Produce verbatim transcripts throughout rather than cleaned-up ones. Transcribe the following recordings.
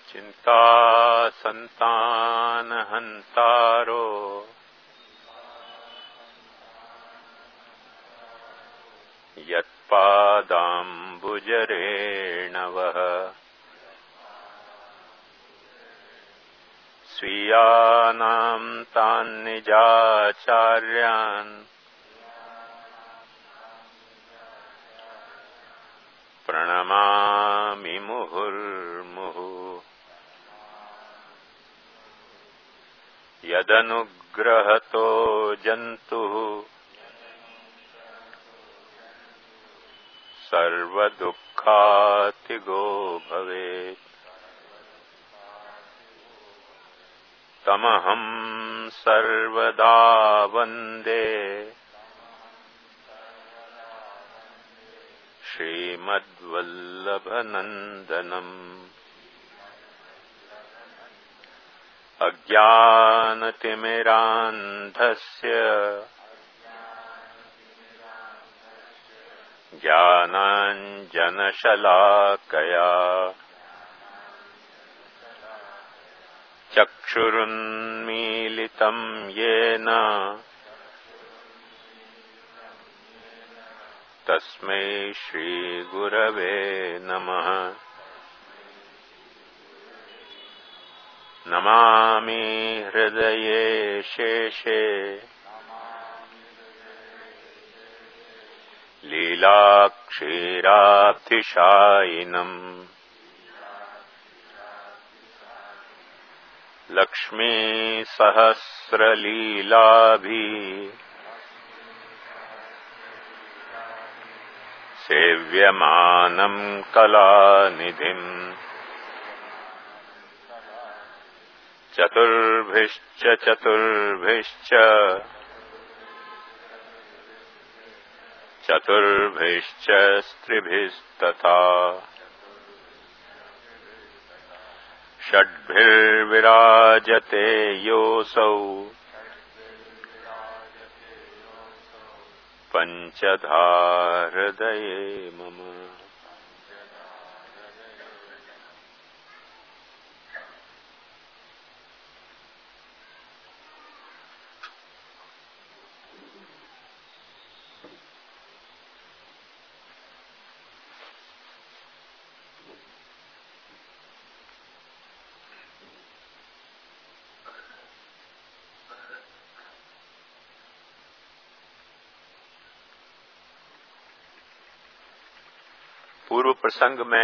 चिंता संतान हंतारो यत्पादाम्बुजरेणवः स्वीयानां तान् निजाचार्यान् प्रणमामि मुहुर्मुहुः। यदनुग्रहतो जन्तुः सर्वदुःखातिगो भवेत् तमहं सर्वदा वन्दे श्रीमद्वल्लभनन्दनम्। अज्ञानतिमिरान्धस्य ज्ञानाञ्जनशलाकया चक्षुरुन्मीलितं येन तस्मै श्रीगुरवे नमः। नमामि हृदये शेषे लीलाक्षीराब्धिशायिनम् लक्ष्मीसहस्रलीलाभि सेव्यमानं कलानिधिम् चतुर्भिश्च चतुर्भिश्च चतुर्भिश्च स्त्रिभिस्तथा षड्भिर्विराजते योऽसौ पंचधा हृदये मम। पूर्व प्रसंग में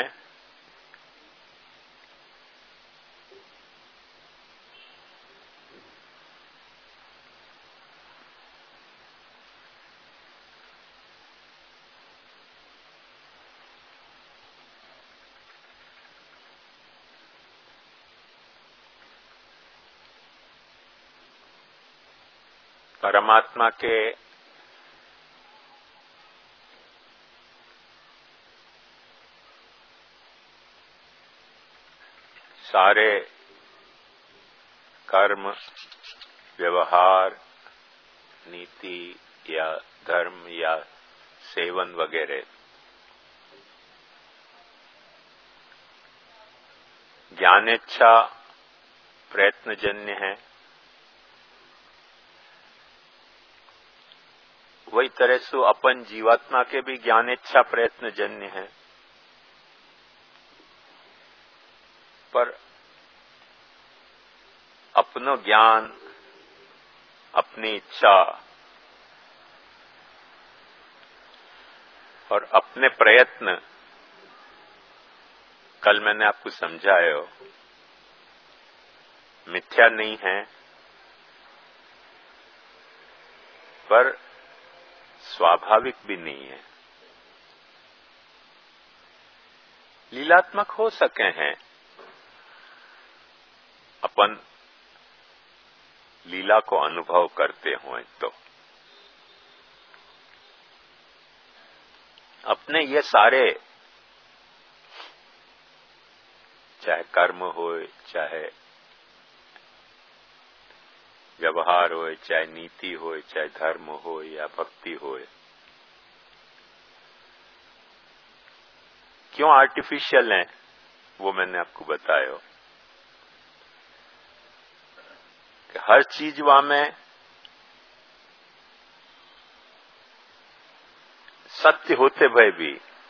परमात्मा के सारे कर्म, व्यवहार, नीति या धर्म या सेवन वगैरह ज्ञानेच्छा प्रयत्नजन्य है। वही तरह से अपन जीवात्मा के भी ज्ञानेच्छा प्रयत्नजन्य है, पर अपनो ज्ञान, अपनी इच्छा और अपने प्रयत्न, कल मैंने आपको समझाया, मिथ्या नहीं है, पर स्वाभाविक भी नहीं है। लीलात्मक हो सके हैं, अपन लीला को अनुभव करते हों तो अपने ये सारे, चाहे कर्म हो, चाहे व्यवहार हो, चाहे नीति हो, चाहे धर्म हो या भक्ति हो, क्यों आर्टिफिशियल हैं वो मैंने आपको बताया। हर चीज वहां में सत्य होते भय भी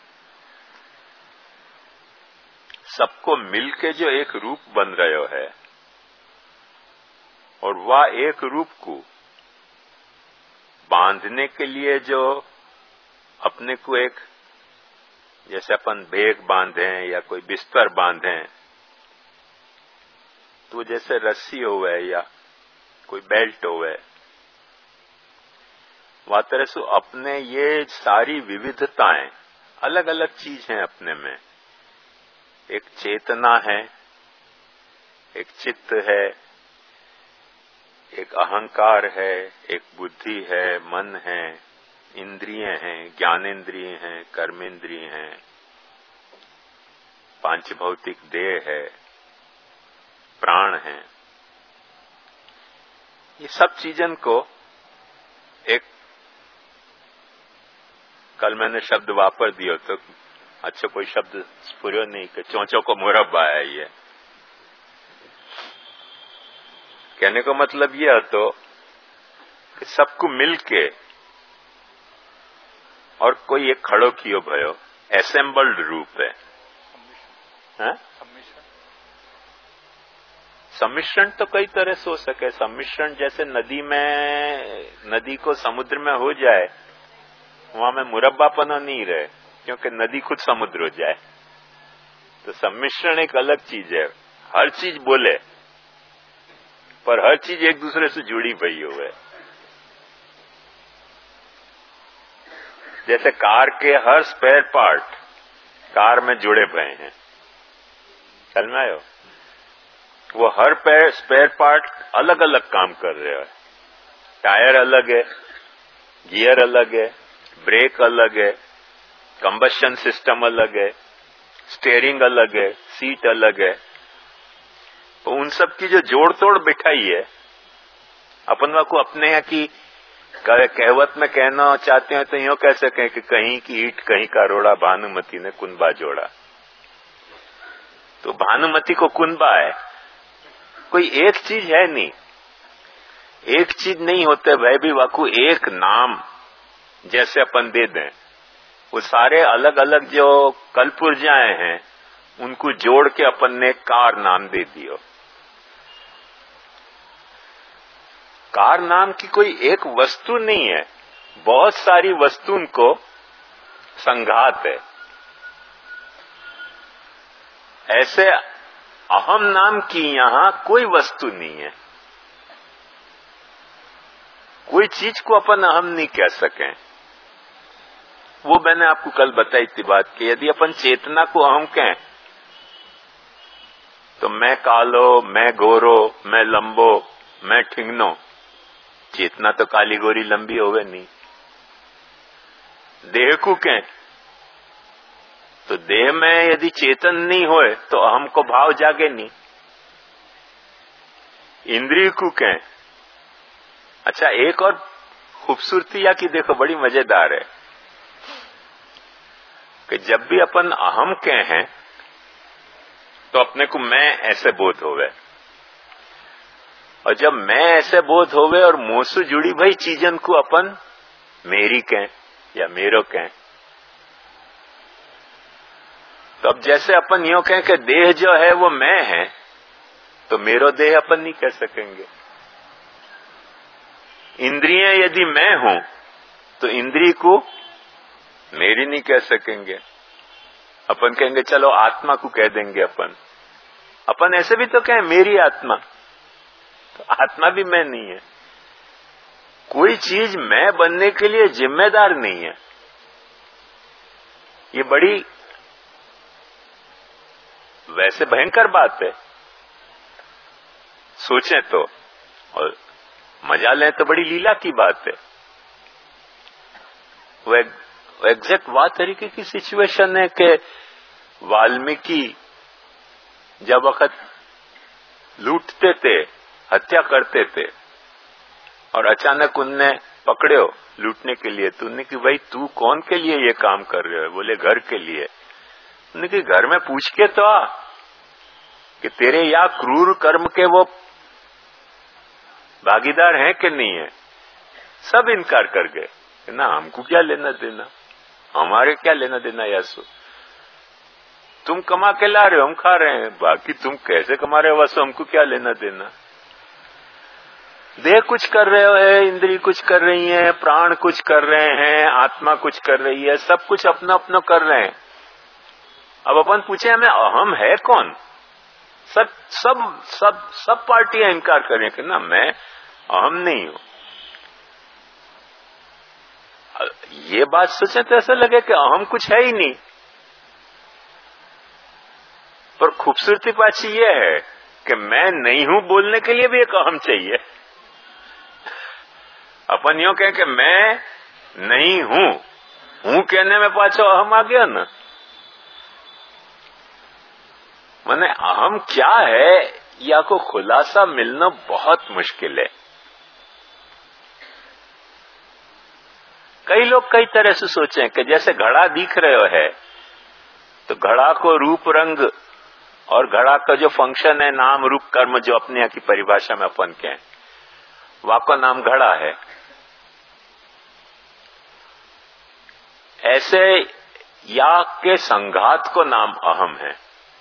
सबको मिलके जो एक रूप बन रहे है और वह एक रूप को बांधने के लिए जो अपने को एक, जैसे अपन बेग बांधे या कोई बिस्तर बांधे, तो जैसे रस्सी होवे या कोई बेल्ट होवे, वह तरह से अपने ये सारी विविधताएं अलग अलग चीज हैं अपने में। एक चेतना है, एक चित्त है, एक अहंकार है, एक बुद्धि है, मन है, इंद्रिय हैं, ज्ञानेन्द्रिय हैं, कर्मेंद्रिय हैं, पांच भौतिक देह है, प्राण है। ये सब चीजन को एक, कल मैंने शब्द वापर दियो तो अच्छा कोई शब्द स्फुर्यो नहीं कि चौंचों को मुरब्बा है। ये कहने का मतलब यह तो कि सबको मिलके और कोई एक खड़ो कियो भयो असेंबल्ड रूप है, है? सम्मिश्रण तो कई तरह से हो सके। सम्मिश्रण जैसे नदी में, नदी को समुद्र में हो जाए, वहां में मुरब्बापना नहीं रहे क्योंकि नदी खुद समुद्र हो जाए। तो सम्मिश्रण एक अलग चीज है। हर चीज बोले पर हर चीज एक दूसरे से जुड़ी हुई हुए। जैसे कार के हर स्पेयर पार्ट कार में जुड़े हुए हैं, समझ में आयो? वो हर स्पेयर पार्ट अलग अलग काम कर रहे हैं। टायर अलग है, गियर अलग है, ब्रेक अलग है, कंबशन सिस्टम अलग है, स्टीयरिंग अलग है, सीट अलग है। तो उन सब की जो जोड़ तोड़ बिठाई है, अपन को अपने यहाँ की कहवत में कहना चाहते हैं तो यूं कह सकें कि कहीं की ईट कहीं का रोड़ा, भानुमति ने कुंबा जोड़ा। तो भानुमति को कुंबा है, कोई एक चीज है नहीं। एक चीज नहीं होते वह भी वाकू एक नाम जैसे अपन दे दें, वो सारे अलग अलग जो कलपुर्जाएं हैं उनको जोड़ के अपन ने कार नाम दे दियो। कार नाम की कोई एक वस्तु नहीं है, बहुत सारी वस्तुओं को संघात है। ऐसे अहम नाम की यहां कोई वस्तु नहीं है। कोई चीज को अपन अहम नहीं कह सकें। वो मैंने आपको कल बताई थी बात कि यदि अपन चेतना को अहम कहें तो मैं कालो, मैं गोरो, मैं लंबो, मैं ठिंगनो, चेतना तो काली गोरी लंबी होवे नहीं। देह को कहें तो देह में यदि चेतन नहीं होए तो अहम को भाव जागे नहीं। इंद्रिय को कहें, अच्छा एक और खूबसूरती या की देखो, बड़ी मजेदार है कि जब भी अपन अहम कहें तो अपने को मैं ऐसे बोध होवे, और जब मैं ऐसे बोध होवे और मुंह से जुड़ी भई चीजन को अपन मेरी कहें या मेरो कहें, तो अब जैसे अपन यूं कहें कि देह जो है वो मैं है, तो मेरो देह अपन नहीं कह सकेंगे। इंद्रियां यदि मैं हूं तो इंद्रिय को मेरी नहीं कह सकेंगे। अपन कहेंगे चलो आत्मा को कह देंगे। अपन अपन ऐसे भी तो कहें मेरी आत्मा, तो आत्मा भी मैं नहीं है। कोई चीज मैं बनने के लिए जिम्मेदार नहीं है। ये बड़ी वैसे भयंकर बात है, सोचें तो, और मजा लें तो बड़ी लीला की बात है। वो एग्जैक्ट वह तरीके की सिचुएशन है कि वाल्मीकि जब वक्त लूटते थे, हत्या करते थे, और अचानक उनने पकड़े लूटने के लिए, तो उन्होंने कि भाई तू कौन के लिए ये काम कर रहे हो? बोले घर के लिए। उन्होंने कि घर में पूछ के तो आ कि तेरे या क्रूर कर्म के वो भागीदार हैं कि नहीं है? सब इनकार कर गए कि ना, हमको क्या लेना देना, हमारे क्या लेना देना यासु, तुम कमा के ला रहे हो, हम खा रहे हैं, बाकी तुम कैसे कमा रहे हो वासु, हमको क्या लेना देना। देह कुछ कर रहे हो है, इंद्रिय कुछ कर रही है, प्राण कुछ कर रहे हैं, आत्मा कुछ कर रही है, सब कुछ अपना अपना कर रहे हैं। अब अपन पूछे हमें अहम है कौन? सब सब सब सब पार्टियां इनकार करें कि ना, मैं अहम नहीं हूं। ये बात सोचे तो ऐसा लगे कि अहम कुछ है ही नहीं। पर खूबसूरती पाची ये है कि मैं नहीं हूं बोलने के लिए भी एक अहम चाहिए। अपन यूं कहें कि मैं नहीं हूं, हूं कहने में पाछो अहम आ गया ना। माने अहम क्या है या को खुलासा मिलना बहुत मुश्किल है। कई लोग कई तरह से सोचे कि जैसे घड़ा दिख रहे हो है तो घड़ा को रूप रंग और घड़ा का जो फंक्शन है, नाम रूप कर्म, जो अपने यहाँ की परिभाषा में अपन के हैं, वाको नाम घड़ा है। ऐसे या के संघात को नाम अहम है।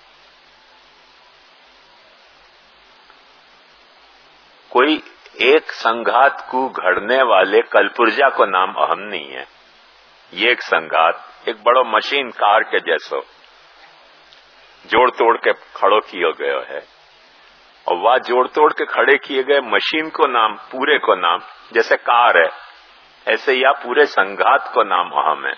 कोई एक संघात को घड़ने वाले कलपुर्जा को नाम अहम नहीं है। ये एक संघात एक बड़ो मशीन कार के जैसो जोड़ तोड़ के खड़ो किया गया है, और वह जोड़ तोड़ के खड़े किए गए मशीन को नाम, पूरे को नाम, जैसे कार है ऐसे या पूरे संघात को नाम अहम है।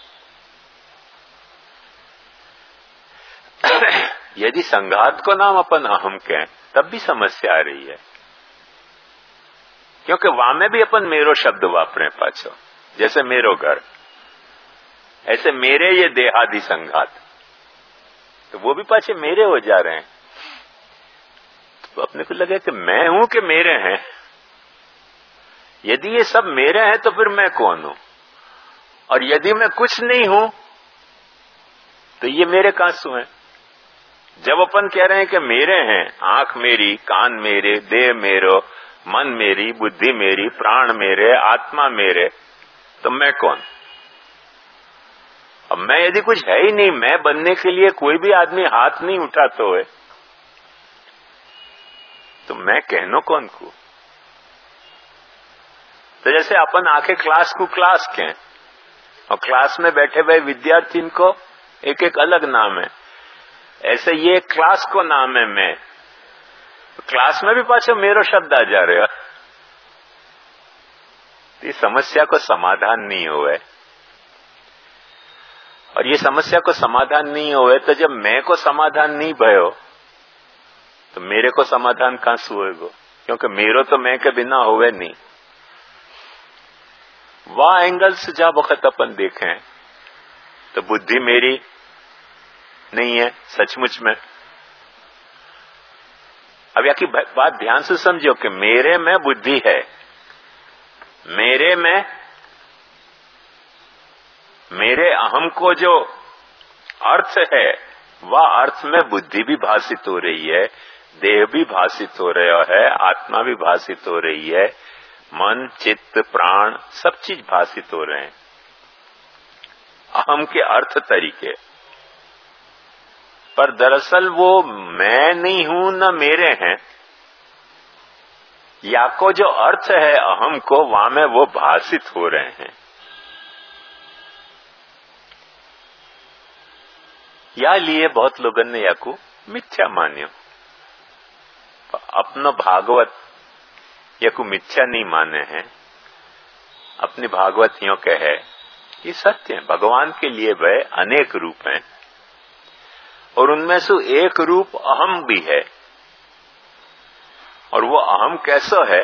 यदि संघात को नाम अपन अहम कहें तब भी समस्या आ रही है, क्योंकि वहां में भी अपन मेरो शब्द वापरे पाछो। जैसे मेरो घर, ऐसे मेरे ये देहादि संघात, तो वो भी पाछे मेरे हो जा रहे हैं। तो अपने को लगे कि मैं हूं कि मेरे हैं। यदि ये सब मेरे हैं तो फिर मैं कौन हूं? और यदि मैं कुछ नहीं हूं तो ये मेरे कांसू हैं। जब अपन कह रहे हैं कि मेरे हैं, आंख मेरी, कान मेरे, देह मेरो, मन मेरी, बुद्धि मेरी, प्राण मेरे, आत्मा मेरे, तो मैं कौन? अब मैं यदि कुछ है ही नहीं, मैं बनने के लिए कोई भी आदमी हाथ नहीं उठाता है, तो मैं कहनो कौन को? तो जैसे अपन आके क्लास को क्लास कहें और क्लास में बैठे हुए विद्यार्थी को एक एक अलग नाम है, ऐसे ये क्लास को नाम है मैं। तो क्लास में भी पाछो मेरो शब्द आ जा रहे हो। तो इस समस्या को समाधान नहीं हुए, और ये समस्या को समाधान नहीं हुए तो जब मैं को समाधान नहीं भयो तो मेरे को समाधान कहां से होएगा? क्योंकि मेरो तो मैं के बिना होवे नहीं। वह एंगल से जब वक्त अपन देखें तो बुद्धि मेरी नहीं है सचमुच में। अब यहाँ की बात ध्यान से समझो कि मेरे में बुद्धि है, मेरे में, मेरे अहम को जो अर्थ है वह अर्थ में बुद्धि भी भाषित हो रही है, देह भी भाषित हो रहा है, आत्मा भी भाषित हो रही है, मन, चित्त, प्राण सब चीज भाषित हो रहे हैं अहम के अर्थ तरीके। पर दरअसल वो मैं नहीं हूं न मेरे हैं, या को जो अर्थ है अहम को, वहां में वो भाषित हो रहे हैं। या लिए बहुत लोगों ने या को मिथ्या मान्यो। अपनो भागवत या को मिथ्या नहीं माने हैं, अपनी भागवत यों कहे ये सत्य है। भगवान के लिए वह अनेक रूप हैं और उनमें से एक रूप अहम भी है। और वो अहम कैसा है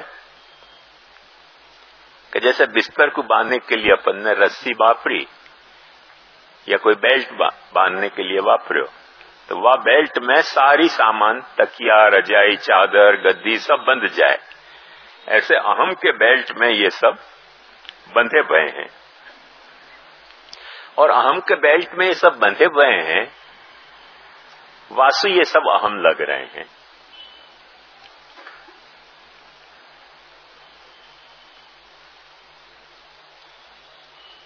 कि जैसे बिस्तर को बांधने के लिए अपन ने रस्सी वापरी या कोई बेल्ट बांधने के लिए वापरो, तो वह बेल्ट में सारी सामान, तकिया, रजाई, चादर, गद्दी सब बंध जाए। ऐसे अहम के बेल्ट में ये सब बंधे हुए हैं, और अहम के बेल्ट में ये सब बंधे हुए हैं, वासु ये सब अहम लग रहे हैं।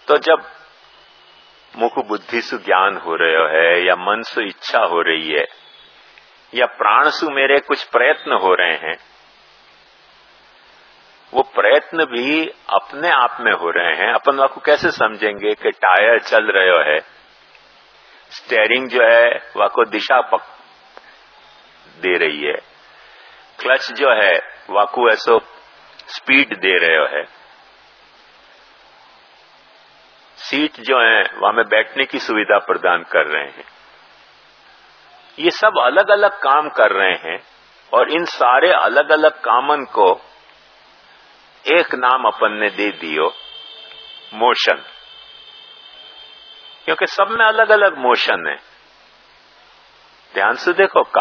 तो जब मुख बुद्धि सु ज्ञान हो रहे है या मन सु इच्छा हो रही है या प्राण सु मेरे कुछ प्रयत्न हो रहे हैं, वो प्रयत्न भी अपने आप में हो रहे हैं। अपन वाको कैसे समझेंगे कि टायर चल रहे है, स्टेयरिंग जो है वाको दिशा पक दे रही है, क्लच जो है वाको ऐसो स्पीड दे रहे है, सीट जो है वहां में बैठने की सुविधा प्रदान कर रहे हैं। ये सब अलग अलग काम कर रहे हैं और इन सारे अलग अलग कामन को एक नाम अपन ने दे दियो मोशन, क्योंकि सब में अलग अलग मोशन है। ध्यान से देखो,